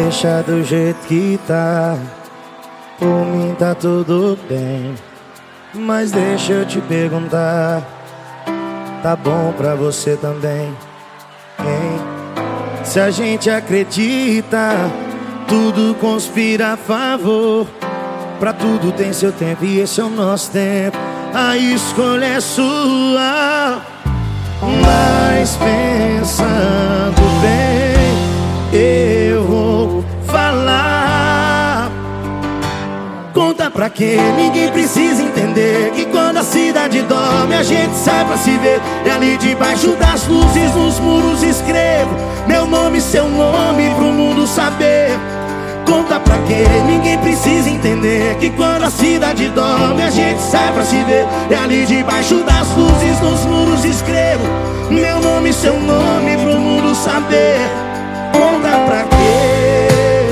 Deixa do jeito que tá, por mim tá tudo bem. Mas deixa eu te perguntar, tá bom pra você também, hein? Se a gente acredita, tudo conspira a favor. Pra tudo tem seu tempo e esse é o nosso tempo. A escolha é sua. Mas pensando bem, eu vou falar. Conta pra quem ninguém precisa entender que quando a cidade dorme a gente sai pra se ver. E ali debaixo das luzes nos muros escrevo meu nome e seu nome pro mundo saber. Conta pra quem ninguém precisa entender que quando a cidade dorme a gente sai pra se ver. E ali debaixo das luzes nos muros escrevo meu nome e seu nome pro mundo saber. Conta pra quê?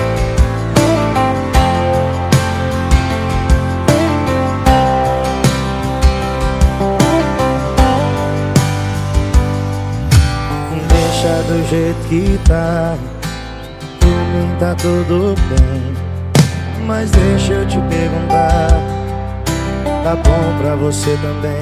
Deixa do jeito que tá, por mim tá tudo bem. Mas deixa eu te perguntar, tá bom pra você também?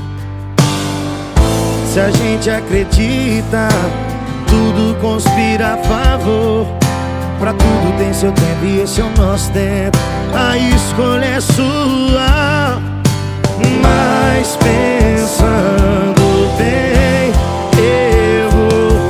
Se a gente acredita, tudo conspira a favor. Pra tudo tem seu tempo e esse é o nosso tempo. A escolha é sua. Mas pensando bem, eu vou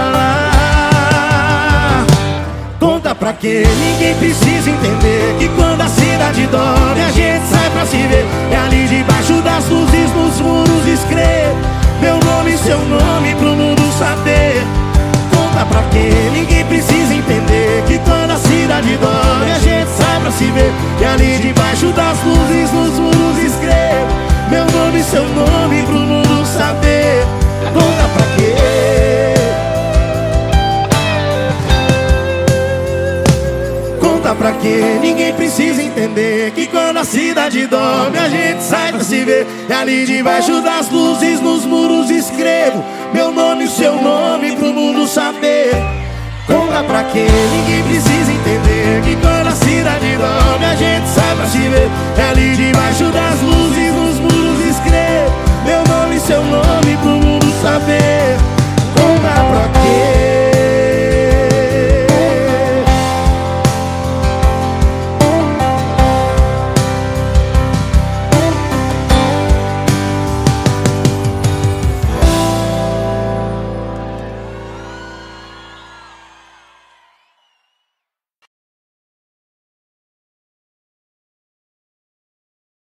falar. Conta pra quem ninguém precisa entender que quando a cidade dorme a gente sai pra se ver. É ali debaixo das luzes nos muros escrevo meu nome e seu nome pro mundo saber. Conta pra quem ninguém precisa entender que quando a cidade dorme a gente sai pra se ver. E ali debaixo das luzes nos muros escrevo meu nome e seu nome pro mundo saber. Conta pra quê? Conta pra quem ninguém precisa entender que quando a cidade dorme a gente sai pra se ver. E ali debaixo das luzes nos muros escrevo meu nome e seu nome pro mundo saber. Conta pra quem ninguém precisa entender que quando a cidade dorme a gente sai pra se ver. E ali debaixo das luzes nos